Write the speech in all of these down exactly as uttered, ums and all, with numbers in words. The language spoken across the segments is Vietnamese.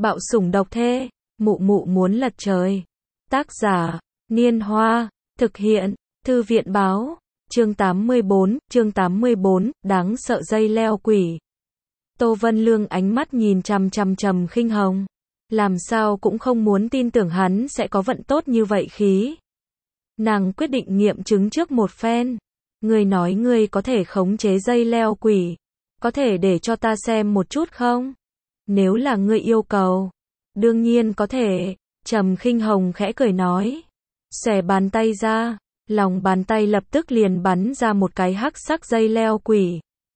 Bạo sủng độc thê, mụ mụ muốn lật trời. Tác giả, Niên Hoa, thực hiện, Thư viện báo, chương tám mươi bốn, chương tám mươi bốn, đáng sợ dây leo quỷ. Tô Vân Lương ánh mắt nhìn chằm chằm Trầm Khinh Hồng, làm sao cũng không muốn tin tưởng hắn sẽ có vận tốt như vậy khí. Nàng quyết định nghiệm chứng trước một phen. Ngươi nói ngươi có thể khống chế dây leo quỷ, có thể để cho ta xem một chút không? Nếu là ngươi yêu cầu, đương nhiên có thể. Trầm Khinh Hồng khẽ cười nói, xòe bàn tay ra, lòng bàn tay lập tức liền bắn ra một cái hắc sắc dây leo quỷ.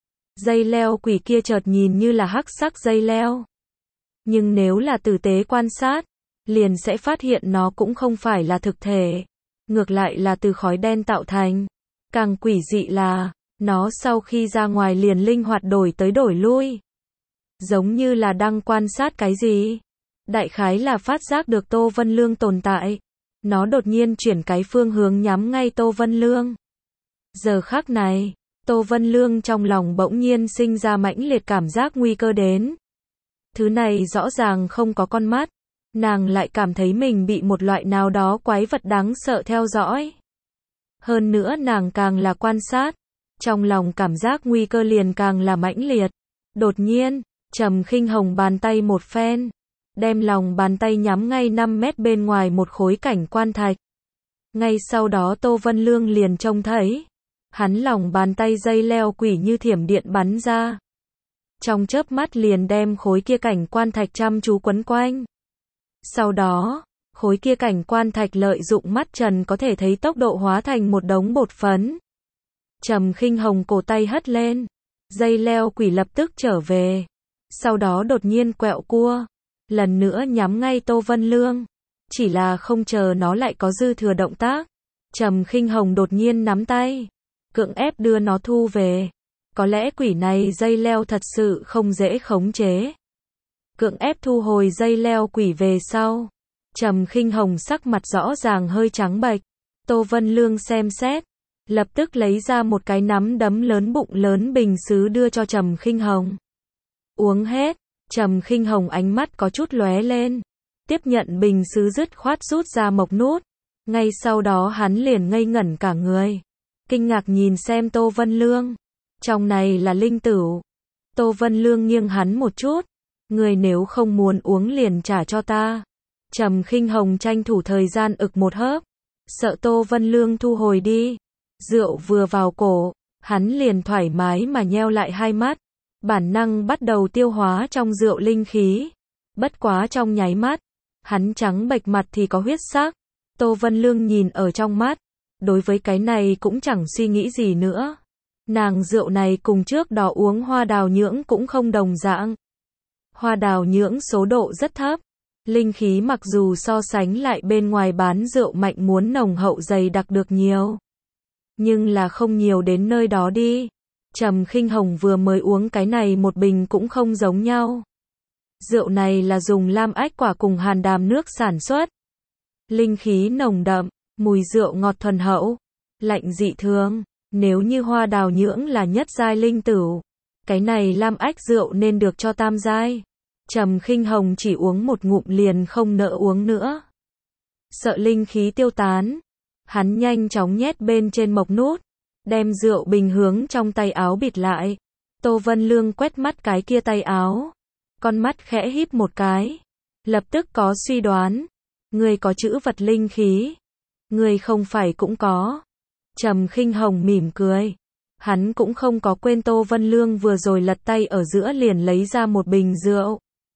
Dây leo quỷ kia chợt nhìn như là hắc sắc dây leo, nhưng nếu là tử tế quan sát, liền sẽ phát hiện nó cũng không phải là thực thể, ngược lại là từ khói đen tạo thành. Càng quỷ dị là, nó sau khi ra ngoài liền linh hoạt đổi tới đổi lui, giống như là đang quan sát cái gì. Đại khái là phát giác được Tô Vân Lương tồn tại, nó đột nhiên chuyển cái phương hướng nhắm ngay Tô Vân Lương. Giờ khắc này, Tô Vân Lương trong lòng bỗng nhiên sinh ra mãnh liệt cảm giác nguy cơ đến. Thứ này rõ ràng không có con mắt, nàng lại cảm thấy mình bị một loại nào đó quái vật đáng sợ theo dõi. Hơn nữa nàng càng là quan sát, trong lòng cảm giác nguy cơ liền càng là mãnh liệt. Đột nhiên, Trầm Khinh Hồng bàn tay một phen, đem lòng bàn tay nhắm ngay năm mét bên ngoài một khối cảnh quan thạch. Ngay sau đó Tô Vân Lương liền trông thấy, hắn lòng bàn tay dây leo quỷ như thiểm điện bắn ra. Trong chớp mắt liền đem khối kia cảnh quan thạch chăm chú quấn quanh. Sau đó, khối kia cảnh quan thạch lợi dụng mắt trần có thể thấy tốc độ hóa thành một đống bột phấn. Trầm Khinh Hồng cổ tay hất lên, dây leo quỷ lập tức trở về. Sau đó đột nhiên quẹo cua, lần nữa nhắm ngay Tô Vân Lương. Chỉ là không chờ nó lại có dư thừa động tác, Trầm Khinh Hồng đột nhiên nắm tay, cưỡng ép đưa nó thu về. Có lẽ quỷ này dây leo thật sự không dễ khống chế. Cưỡng ép thu hồi dây leo quỷ về sau, Trầm Khinh Hồng sắc mặt rõ ràng hơi trắng bệch. Tô Vân Lương xem xét, lập tức lấy ra một cái nắm đấm lớn bụng lớn bình sứ đưa cho Trầm Khinh Hồng. Uống hết. Trầm Khinh Hồng ánh mắt có chút lóe lên, tiếp nhận bình sứ dứt khoát rút ra mộc nút. Ngay sau đó hắn liền ngây ngẩn cả người, kinh ngạc nhìn xem Tô Vân Lương. Trong này là linh tửu. Tô Vân Lương nghiêng hắn một chút, người nếu không muốn uống liền trả cho ta. Trầm Khinh Hồng tranh thủ thời gian ực một hớp, sợ Tô Vân Lương thu hồi đi. Rượu vừa vào cổ, hắn liền thoải mái mà nheo lại hai mắt, bản năng bắt đầu tiêu hóa trong rượu linh khí. Bất quá trong nháy mắt, hắn trắng bệch mặt thì có huyết sắc. Tô Vân Lương nhìn ở trong mắt, đối với cái này cũng chẳng suy nghĩ gì nữa. Nàng rượu này cùng trước đó uống hoa đào nhưỡng cũng không đồng dạng. Hoa đào nhưỡng số độ rất thấp, linh khí mặc dù so sánh lại bên ngoài bán rượu mạnh muốn nồng hậu dày đặc được nhiều, nhưng là không nhiều đến nơi đó đi. Trầm Khinh Hồng vừa mới uống cái này một bình cũng không giống nhau. Rượu này là dùng lam ách quả cùng hàn đàm nước sản xuất. Linh khí nồng đậm, mùi rượu ngọt thuần hậu, lạnh dị thường. Nếu như hoa đào nhưỡng là nhất giai linh tửu, cái này lam ách rượu nên được cho tam giai. Trầm Khinh Hồng chỉ uống một ngụm liền không nỡ uống nữa. Sợ linh khí tiêu tán, hắn nhanh chóng nhét bên trên mộc nút, đem rượu bình hướng trong tay áo bịt lại. Tô Vân Lương quét mắt cái kia tay áo, con mắt khẽ híp một cái, lập tức có suy đoán. Ngươi có chữ vật linh khí, ngươi không phải cũng có. Trầm Khinh Hồng mỉm cười, hắn cũng không có quên Tô Vân Lương vừa rồi lật tay ở giữa liền lấy ra một bình rượu.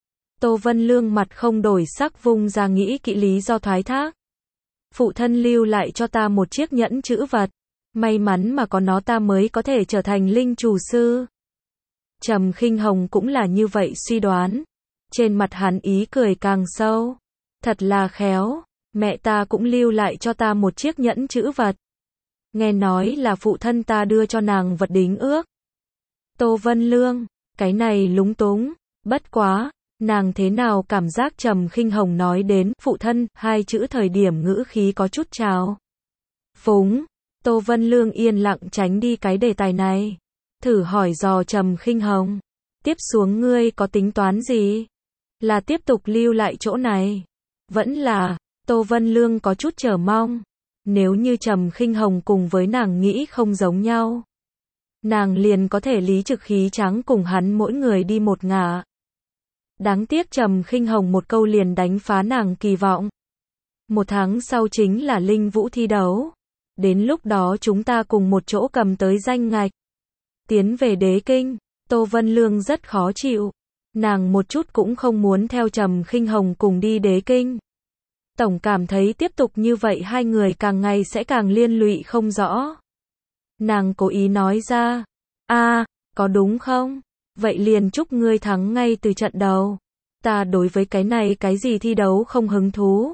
Tô Vân Lương mặt không đổi sắc vung ra nghĩ kỹ lý do thoái thác. Phụ thân lưu lại cho ta một chiếc nhẫn chữ vật, may mắn mà có nó ta mới có thể trở thành linh chủ sư. Trầm Khinh Hồng cũng là như vậy suy đoán, trên mặt hắn ý cười càng sâu. Thật là khéo, mẹ ta cũng lưu lại cho ta một chiếc nhẫn chữ vật. Nghe nói là phụ thân ta đưa cho nàng vật đính ước. Tô Vân Lương, cái này lúng túng, bất quá, nàng thế nào cảm giác Trầm Khinh Hồng nói đến phụ thân hai chữ thời điểm ngữ khí có chút trào phúng. Tô Vân Lương yên lặng tránh đi cái đề tài này, thử hỏi dò Trầm Khinh Hồng, tiếp xuống ngươi có tính toán gì? Là tiếp tục lưu lại chỗ này? Vẫn là, Tô Vân Lương có chút chờ mong. Nếu như Trầm Khinh Hồng cùng với nàng nghĩ không giống nhau, nàng liền có thể lý trực khí tráng cùng hắn mỗi người đi một ngả. Đáng tiếc Trầm Khinh Hồng một câu liền đánh phá nàng kỳ vọng. Một tháng sau chính là Linh Vũ thi đấu. Đến lúc đó chúng ta cùng một chỗ cầm tới danh ngạch. Tiến về Đế Kinh, Tô Vân Lương rất khó chịu. Nàng một chút cũng không muốn theo Trầm Khinh Hồng cùng đi Đế Kinh. Tổng cảm thấy tiếp tục như vậy hai người càng ngày sẽ càng liên lụy không rõ. Nàng cố ý nói ra, a, có đúng không? Vậy liền chúc ngươi thắng ngay từ trận đầu. Ta đối với cái này cái gì thi đấu không hứng thú.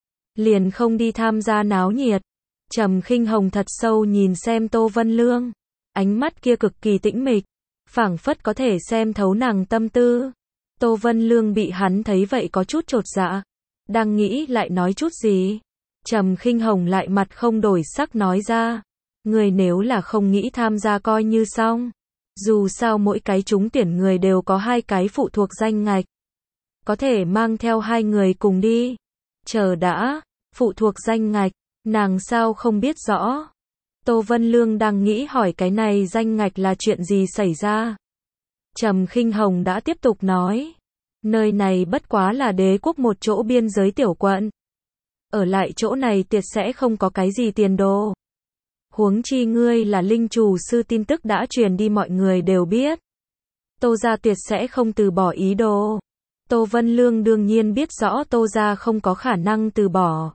Liền không đi tham gia náo nhiệt. Trầm Khinh Hồng thật sâu nhìn xem Tô Vân Lương. Ánh mắt kia cực kỳ tĩnh mịch. Phảng phất có thể xem thấu nàng tâm tư. Tô Vân Lương bị hắn thấy vậy có chút chột dạ. Đang nghĩ lại nói chút gì. Trầm Khinh Hồng lại mặt không đổi sắc nói ra. Người nếu là không nghĩ tham gia coi như xong. Dù sao mỗi cái trúng tuyển người đều có hai cái phụ thuộc danh ngạch. Có thể mang theo hai người cùng đi. Chờ đã, phụ thuộc danh ngạch, nàng sao không biết rõ. Tô Vân Lương đang nghĩ hỏi cái này danh ngạch là chuyện gì xảy ra. Trầm Khinh Hồng đã tiếp tục nói. Nơi này bất quá là đế quốc một chỗ biên giới tiểu quận. Ở lại chỗ này tuyệt sẽ không có cái gì tiền đồ. Huống chi ngươi là linh chủ sư tin tức đã truyền đi mọi người đều biết. Tô gia tuyệt sẽ không từ bỏ ý đồ. Tô Vân Lương đương nhiên biết rõ Tô gia không có khả năng từ bỏ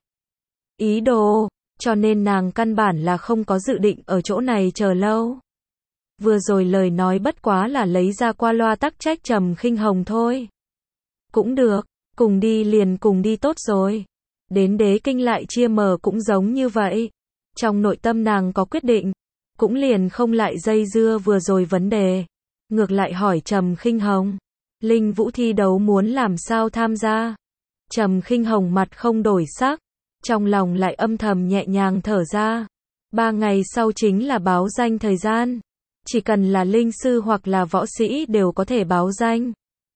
ý đồ, cho nên nàng căn bản là không có dự định ở chỗ này chờ lâu. Vừa rồi lời nói bất quá là lấy ra qua loa tắc trách Trầm Khinh Hồng thôi. Cũng được, cùng đi liền cùng đi tốt rồi. Đến Đế Kinh lại chia mờ cũng giống như vậy. Trong nội tâm nàng có quyết định, cũng liền không lại dây dưa vừa rồi vấn đề. Ngược lại hỏi Trầm Khinh Hồng, Linh Vũ thi đấu muốn làm sao tham gia? Trầm Khinh Hồng mặt không đổi sắc, trong lòng lại âm thầm nhẹ nhàng thở ra. Ba ngày sau chính là báo danh thời gian. Chỉ cần là linh sư hoặc là võ sĩ đều có thể báo danh.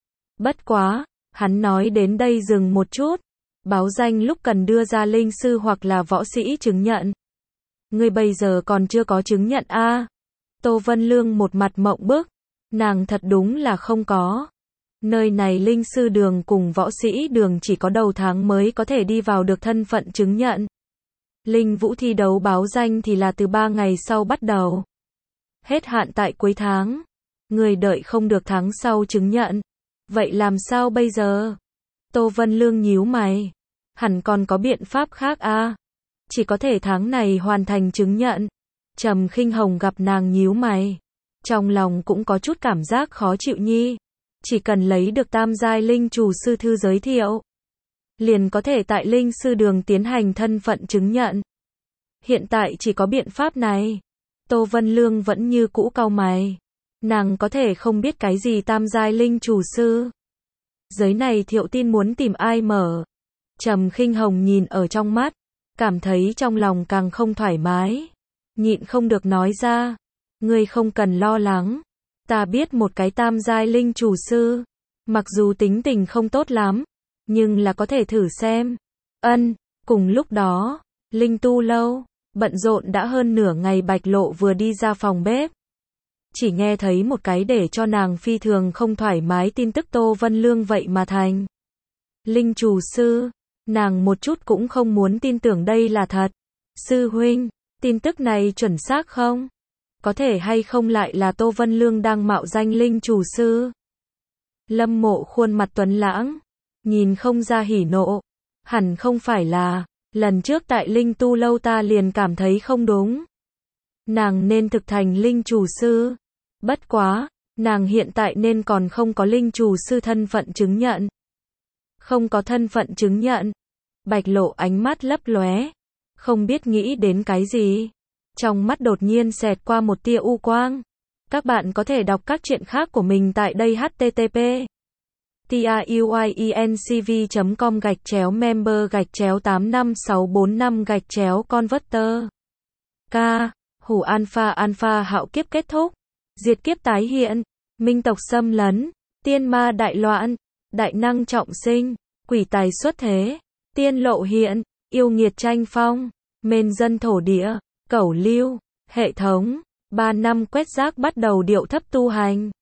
Bất quá, hắn nói đến đây dừng một chút. Báo danh lúc cần đưa ra linh sư hoặc là võ sĩ chứng nhận. Ngươi bây giờ còn chưa có chứng nhận a? À? Tô Vân Lương một mặt mộng bức. Nàng thật đúng là không có. Nơi này linh sư đường cùng võ sĩ đường chỉ có đầu tháng mới có thể đi vào được thân phận chứng nhận. Linh Vũ thi đấu báo danh thì là từ ba ngày sau bắt đầu. Hết hạn tại cuối tháng. Người đợi không được tháng sau chứng nhận. Vậy làm sao bây giờ? Tô Vân Lương nhíu mày. Hẳn còn có biện pháp khác a? À? Chỉ có thể tháng này hoàn thành chứng nhận. Trầm Khinh Hồng gặp nàng nhíu mày. Trong lòng cũng có chút cảm giác khó chịu nhi. Chỉ cần lấy được tam giai linh chủ sư thư giới thiệu. Liền có thể tại linh sư đường tiến hành thân phận chứng nhận. Hiện tại chỉ có biện pháp này. Tô Vân Lương vẫn như cũ cau mày. Nàng có thể không biết cái gì tam giai linh chủ sư. Giới này Thiệu Tin muốn tìm ai mở. Trầm Khinh Hồng nhìn ở trong mắt. Cảm thấy trong lòng càng không thoải mái. Nhịn không được nói ra. Ngươi không cần lo lắng. Ta biết một cái tam giai linh chủ sư. Mặc dù tính tình không tốt lắm. Nhưng là có thể thử xem. Ân, cùng lúc đó. Linh tu lâu. Bận rộn đã hơn nửa ngày Bạch Lộ vừa đi ra phòng bếp. Chỉ nghe thấy một cái để cho nàng phi thường không thoải mái tin tức Tô Vân Lương vậy mà thành linh chủ sư. Nàng một chút cũng không muốn tin tưởng đây là thật. Sư huynh, tin tức này chuẩn xác không? Có thể hay không lại là Tô Vân Lương đang mạo danh linh chủ sư? Lâm Mộ khuôn mặt tuấn lãng, nhìn không ra hỉ nộ. Hẳn không phải là, lần trước tại linh tu lâu ta liền cảm thấy không đúng. Nàng nên thực thành linh chủ sư. Bất quá, nàng hiện tại nên còn không có linh chủ sư thân phận chứng nhận. Không có thân phận chứng nhận. Bạch Lộ ánh mắt lấp lóe, không biết nghĩ đến cái gì. Trong mắt đột nhiên xẹt qua một tia u quang. Các bạn có thể đọc các truyện khác của mình tại đây h t t p truyencv chấm com gạch chéo member gạch chéo tám năm sáu bốn năm gạch chéo converter. K. Hủ Alpha Alpha hạo kiếp kết thúc. Diệt kiếp tái hiện. Minh tộc xâm lấn. Tiên ma đại loạn. đại năng trọng sinh, quỷ tài xuất thế, tiên lộ hiện, yêu nghiệt tranh phong, mên dân thổ địa, cẩu lưu, hệ thống, ba năm quét rác bắt đầu điệu thấp tu hành.